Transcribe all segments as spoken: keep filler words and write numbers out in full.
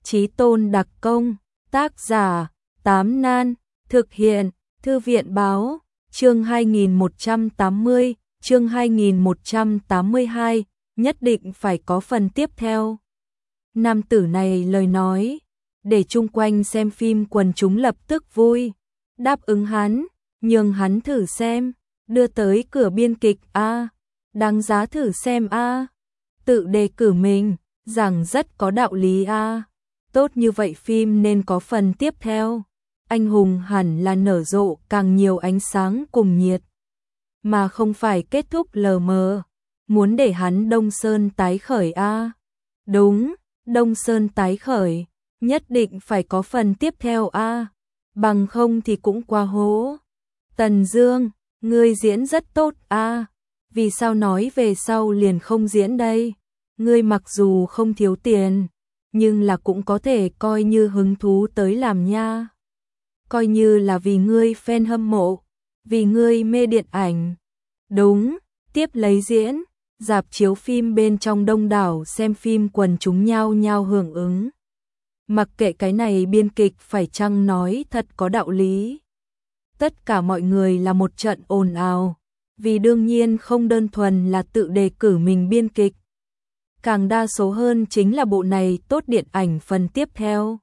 Chí Tôn đặc công, tác giả, Tám Nan, thực hiện, Thư viện báo, chương hai nghìn một trăm tám mươi, chương hai nghìn một trăm tám mươi hai, nhất định phải có phần tiếp theo. Nam tử này lời nói, để chung quanh xem phim quần chúng lập tức vui, đáp ứng hắn, nhường hắn thử xem, đưa tới cửa biên kịch a, đáng giá thử xem a, tự đề cử mình, rằng rất có đạo lý a, tốt như vậy phim nên có phần tiếp theo. Anh hùng hẳn là nở rộ càng nhiều ánh sáng cùng nhiệt, mà không phải kết thúc lờ mờ, muốn để hắn Đông Sơn tái khởi a. Đúng, Đông Sơn tái khởi, nhất định phải có phần tiếp theo a, bằng không thì cũng quá hố. Tần Dương, ngươi diễn rất tốt a, vì sao nói về sau liền không diễn đây? Ngươi mặc dù không thiếu tiền, nhưng là cũng có thể coi như hứng thú tới làm nha. Coi như là vì ngươi fan hâm mộ, vì ngươi mê điện ảnh. Đúng, tiếp lấy diễn, rạp chiếu phim bên trong đông đảo xem phim quần chúng nhao nhao hưởng ứng. Mặc kệ cái này biên kịch phải chăng nói thật có đạo lý. Tất cả mọi người là một trận ồn ào, vì đương nhiên không đơn thuần là tự đề cử mình biên kịch. Càng đa số hơn chính là bộ này tốt điện ảnh phần tiếp theo.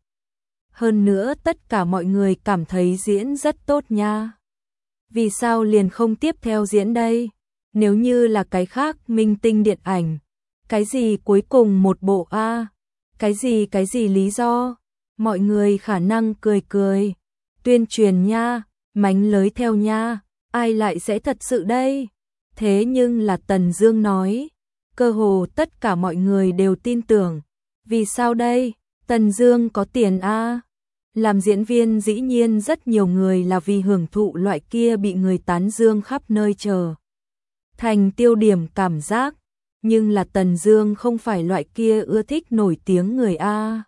Hơn nữa tất cả mọi người cảm thấy diễn rất tốt nha. Vì sao liền không tiếp theo diễn đây? Nếu như là cái khác minh tinh điện ảnh, cái gì cuối cùng một bộ a, cái gì cái gì lý do, mọi người khả năng cười cười, tuyên truyền nha, mánh lới theo nha, ai lại sẽ thật sự đây? Thế nhưng là Tần Dương nói, cơ hồ tất cả mọi người đều tin tưởng. Vì sao đây? Tần Dương có tiền a. Làm diễn viên dĩ nhiên rất nhiều người là vì hưởng thụ loại kia bị người tán dương khắp nơi chờ thành tiêu điểm cảm giác, nhưng là Tần Dương không phải loại kia ưa thích nổi tiếng người a.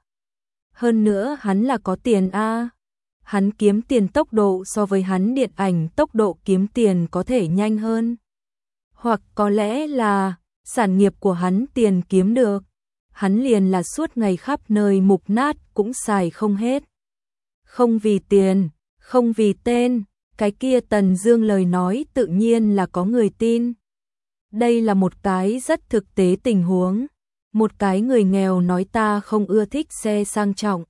Hơn nữa hắn là có tiền a. Hắn kiếm tiền tốc độ so với hắn điện ảnh tốc độ kiếm tiền có thể nhanh hơn. Hoặc có lẽ là sản nghiệp của hắn tiền kiếm được, hắn liền là suốt ngày khắp nơi mục nát cũng xài không hết. Không vì tiền, không vì tên, cái kia Tần Dương lời nói tự nhiên là có người tin. Đây là một cái rất thực tế tình huống. Một cái người nghèo nói ta không ưa thích xe sang trọng.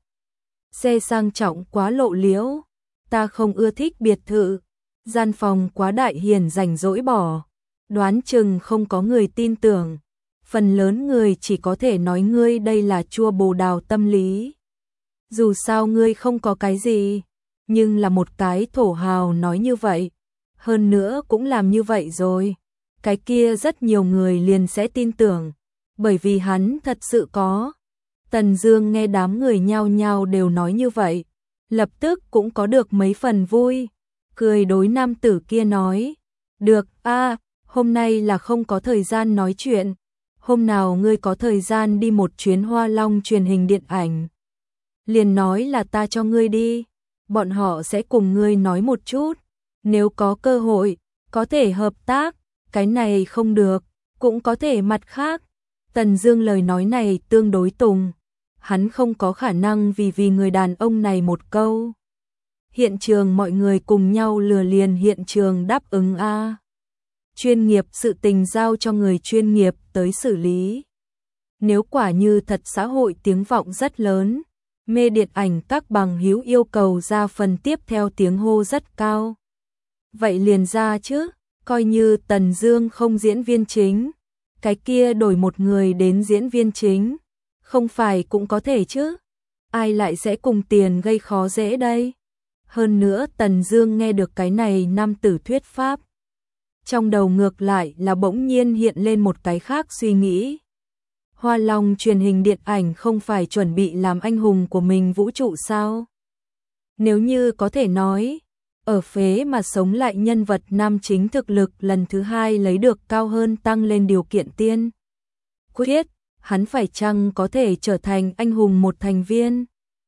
Xe sang trọng quá lộ liễu, ta không ưa thích biệt thự, gian phòng quá đại hiền rảnh rỗi bỏ. Đoán chừng không có người tin tưởng. Phần lớn người chỉ có thể nói ngươi đây là chua bồ đào tâm lý. Dù sao ngươi không có cái gì, nhưng là một cái thổ hào nói như vậy, hơn nữa cũng làm như vậy rồi, cái kia rất nhiều người liền sẽ tin tưởng, bởi vì hắn thật sự có. Tần Dương nghe đám người nhao nhao đều nói như vậy, lập tức cũng có được mấy phần vui, cười đối nam tử kia nói, được a, hôm nay là không có thời gian nói chuyện, hôm nào ngươi có thời gian đi một chuyến Hoa Long truyền hình điện ảnh, liền nói là ta cho ngươi đi, bọn họ sẽ cùng ngươi nói một chút, nếu có cơ hội, có thể hợp tác, cái này không được, cũng có thể mặt khác. Tần Dương lời nói này tương đối tùng, hắn không có khả năng vì vì người đàn ông này một câu. Hiện trường mọi người cùng nhau lừa liền hiện trường đáp ứng a. Chuyên nghiệp sự tình giao cho người chuyên nghiệp tới xử lý. Nếu quả như thật xã hội tiếng vọng rất lớn, mê điện ảnh các bằng hữu yêu cầu ra phần tiếp theo tiếng hô rất cao. Vậy liền ra chứ, coi như Tần Dương không diễn viên chính, cái kia đổi một người đến diễn viên chính, không phải cũng có thể chứ? Ai lại sẽ cùng tiền gây khó dễ đây? Hơn nữa Tần Dương nghe được cái này nam tử thuyết pháp, trong đầu ngược lại là bỗng nhiên hiện lên một cái khác suy nghĩ. Hoa Long truyền hình điện ảnh không phải chuẩn bị làm anh hùng của mình vũ trụ sao? Nếu như có thể nói, ở phế mà sống lại nhân vật nam chính thực lực lần thứ hai lấy được cao hơn tăng lên điều kiện tiên quyết, hắn phải chăng có thể trở thành anh hùng một thành viên?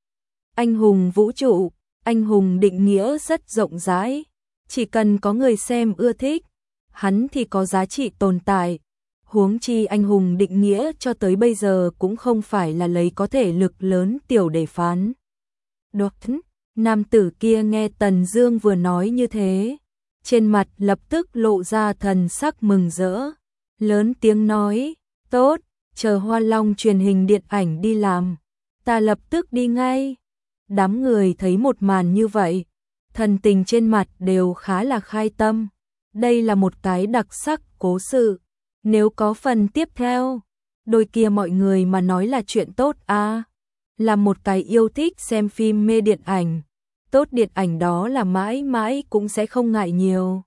Anh hùng vũ trụ, anh hùng định nghĩa rất rộng rãi, chỉ cần có người xem ưa thích, hắn thì có giá trị tồn tại. Huống chi anh hùng định nghĩa cho tới bây giờ cũng không phải là lấy có thể lực lớn tiểu để phán. Đột nam tử kia nghe Tần Dương vừa nói như thế, trên mặt lập tức lộ ra thần sắc mừng rỡ, lớn tiếng nói, tốt, chờ Hoa Long truyền hình điện ảnh đi làm, ta lập tức đi ngay. Đám người thấy một màn như vậy, thần tình trên mặt đều khá là khai tâm, đây là một cái đặc sắc cố sự, nếu có phần tiếp theo, đôi kia mọi người mà nói là chuyện tốt à, là một cái yêu thích xem phim mê điện ảnh, tốt điện ảnh đó là mãi mãi cũng sẽ không ngại nhiều.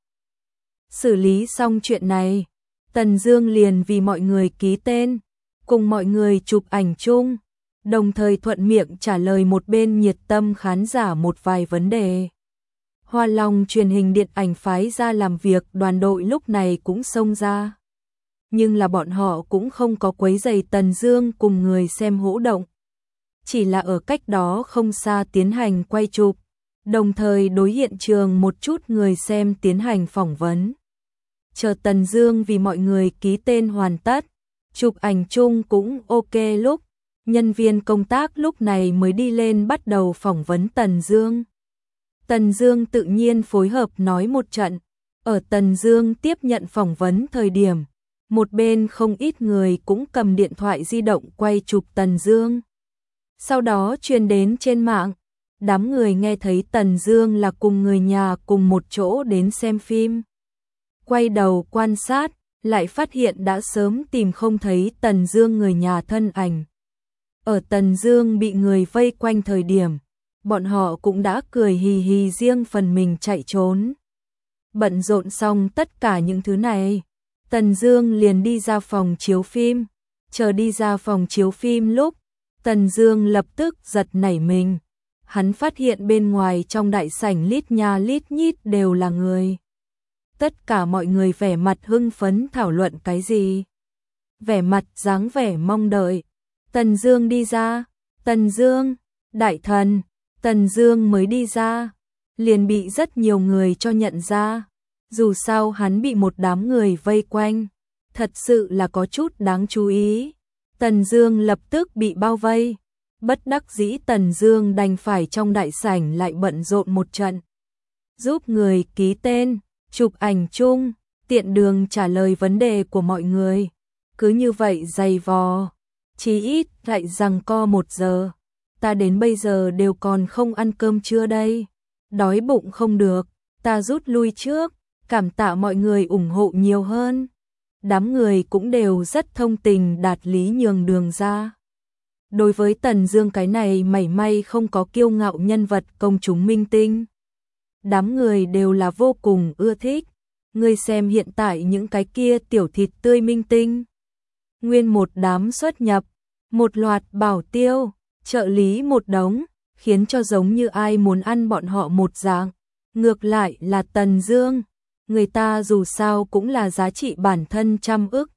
Xử lý xong chuyện này, Tần Dương liền vì mọi người ký tên, cùng mọi người chụp ảnh chung, đồng thời thuận miệng trả lời một bên nhiệt tâm khán giả một vài vấn đề. Hoa Long truyền hình điện ảnh phái ra làm việc đoàn đội lúc này cũng xông ra. Nhưng là bọn họ cũng không có quấy rầy Tần Dương cùng người xem hỗ động. Chỉ là ở cách đó không xa tiến hành quay chụp, đồng thời đối hiện trường một chút người xem tiến hành phỏng vấn. Chờ Tần Dương vì mọi người ký tên hoàn tất, chụp ảnh chung cũng ok lúc, nhân viên công tác lúc này mới đi lên bắt đầu phỏng vấn Tần Dương. Tần Dương tự nhiên phối hợp nói một trận, ở Tần Dương tiếp nhận phỏng vấn thời điểm, một bên không ít người cũng cầm điện thoại di động quay chụp Tần Dương. Sau đó truyền đến trên mạng, đám người nghe thấy Tần Dương là cùng người nhà cùng một chỗ đến xem phim. Quay đầu quan sát, lại phát hiện đã sớm tìm không thấy Tần Dương người nhà thân ảnh. Ở Tần Dương bị người vây quanh thời điểm, bọn họ cũng đã cười hì hì riêng phần mình chạy trốn. Bận rộn xong tất cả những thứ này, Tần Dương liền đi ra phòng chiếu phim. Chờ đi ra phòng chiếu phim lúc, Tần Dương lập tức giật nảy mình. Hắn phát hiện bên ngoài trong đại sảnh lít nha lít nhít đều là người. Tất cả mọi người vẻ mặt hưng phấn thảo luận cái gì. Vẻ mặt dáng vẻ mong đợi. Tần Dương đi ra. Tần Dương, đại thần. Tần Dương mới đi ra, liền bị rất nhiều người cho nhận ra. Dù sao hắn bị một đám người vây quanh, thật sự là có chút đáng chú ý. Tần Dương lập tức bị bao vây, bất đắc dĩ Tần Dương đành phải trong đại sảnh lại bận rộn một trận, giúp người ký tên, chụp ảnh chung, tiện đường trả lời vấn đề của mọi người. Cứ như vậy dày vò, chí ít lại giằng co một giờ. Ta đến bây giờ đều còn không ăn cơm trưa đây, đói bụng không được, ta rút lui trước, cảm tạ mọi người ủng hộ nhiều hơn. Đám người cũng đều rất thông tình đạt lý nhường đường ra. Đối với Tần Dương cái này mảy may không có kiêu ngạo nhân vật công chúng minh tinh, đám người đều là vô cùng ưa thích. Ngươi xem hiện tại những cái kia tiểu thịt tươi minh tinh, nguyên một đám xuất nhập, một loạt bảo tiêu, trợ lý một đống, khiến cho giống như ai muốn ăn bọn họ một dạng. Ngược lại là Tần Dương, người ta dù sao cũng là giá trị bản thân trăm ức,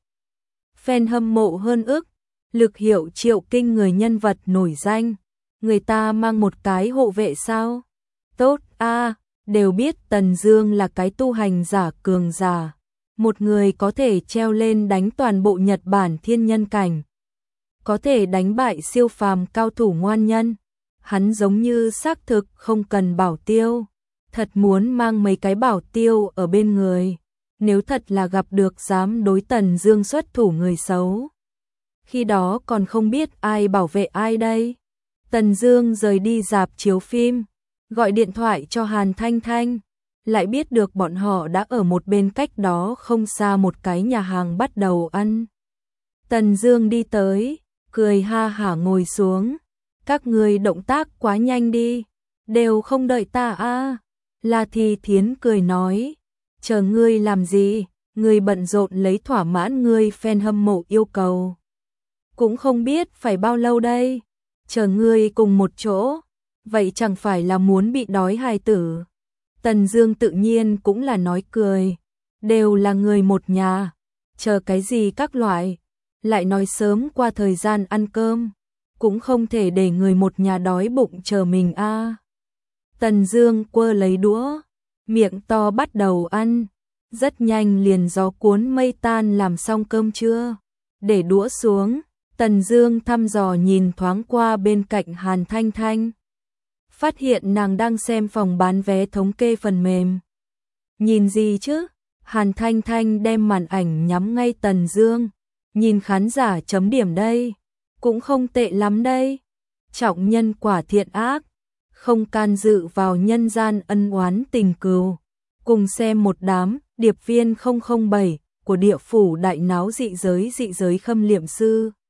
fan hâm mộ hơn ức, lực hiệu triệu kinh người nhân vật nổi danh, người ta mang một cái hộ vệ sao? Tốt a, à, đều biết Tần Dương là cái tu hành giả cường giả, một người có thể treo lên đánh toàn bộ Nhật Bản thiên nhân cảnh, có thể đánh bại siêu phàm cao thủ ngoan nhân. Hắn giống như xác thực không cần bảo tiêu, thật muốn mang mấy cái bảo tiêu ở bên người, nếu thật là gặp được dám đối Tần Dương xuất thủ người xấu, khi đó còn không biết ai bảo vệ ai đây. Tần Dương rời đi rạp chiếu phim, gọi điện thoại cho Hàn Thanh Thanh, lại biết được bọn họ đã ở một bên cách đó không xa một cái nhà hàng bắt đầu ăn. Tần Dương đi tới, cười ha hả ngồi xuống. Các người động tác quá nhanh đi, đều không đợi ta a. À. La Thi Thiến cười nói, chờ ngươi làm gì, ngươi bận rộn lấy thỏa mãn ngươi fan hâm mộ yêu cầu. Cũng không biết phải bao lâu đây, chờ ngươi cùng một chỗ, vậy chẳng phải là muốn bị đói hài tử. Tần Dương tự nhiên cũng là nói cười, đều là người một nhà, chờ cái gì các loại, lại nói sớm qua thời gian ăn cơm, cũng không thể để người một nhà đói bụng chờ mình a. À. Tần Dương quơ lấy đũa, miệng to bắt đầu ăn, Rất nhanh liền gió cuốn mây tan. Làm xong cơm chưa? Để đũa xuống, Tần Dương thăm dò nhìn thoáng qua bên cạnh Hàn Thanh Thanh. Phát hiện nàng đang xem phòng bán vé thống kê phần mềm. Nhìn gì chứ? Hàn Thanh Thanh đem màn ảnh nhắm ngay Tần Dương. Nhìn khán giả chấm điểm đây. Cũng không tệ lắm đây. Trọng nhân quả thiện ác. Không can dự vào nhân gian ân oán tình cừu. Cùng xem một đám điệp viên không không bảy của địa phủ đại náo dị giới dị giới khâm liệm sư.